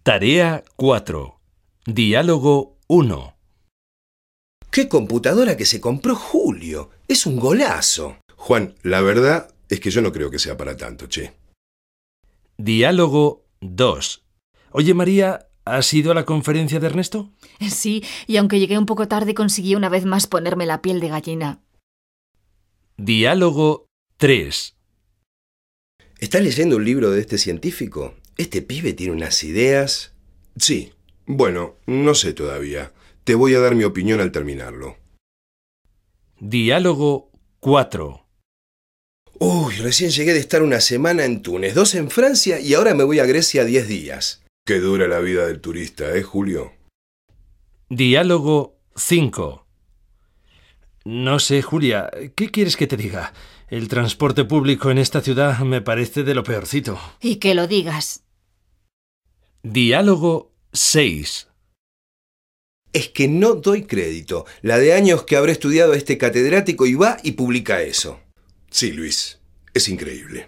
Tarea 4. Diálogo 1. ¡Qué computadora que se compró Julio! ¡Es un golazo! Juan, la verdad es que yo no creo que sea para tanto, che. Diálogo 2. Oye, María, ¿has ido a la conferencia de Ernesto? Sí, y aunque llegué un poco tarde, conseguí una vez más ponerme la piel de gallina. Diálogo 3. ¿Estás leyendo un libro de este científico? Este pibe tiene unas ideas. Sí. Bueno, no sé todavía. Te voy a dar mi opinión al terminarlo. Diálogo 4. Uy, recién llegué de estar una semana en Túnez, 2 en Francia y ahora me voy a Grecia 10 días. Qué dura la vida del turista, Julio? Diálogo 5. No sé, Julia, ¿qué quieres que te diga? El transporte público en esta ciudad me parece de lo peorcito. Y que lo digas. Diálogo 6. Es que no doy crédito. La de años que habré estudiado este catedrático y va y publica eso. Sí, Luis, es increíble.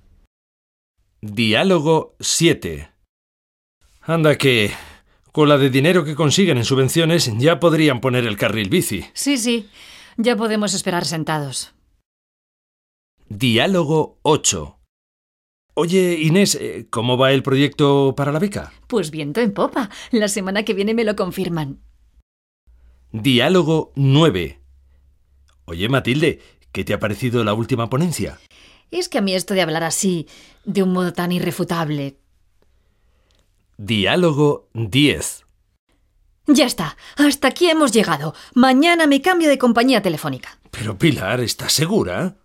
Diálogo 7. Anda que, con la de dinero que consiguen en subvenciones, ya podrían poner el carril bici. Sí, ya podemos esperar sentados. Diálogo 8. Oye, Inés, ¿cómo va el proyecto para la beca? Pues viento en popa. La semana que viene me lo confirman. Diálogo 9. Oye, Matilde, ¿qué te ha parecido la última ponencia? Es que a mí esto de hablar así, de un modo tan irrefutable... Diálogo 10. Ya está, hasta aquí hemos llegado. Mañana me cambio de compañía telefónica. Pero Pilar, ¿estás segura?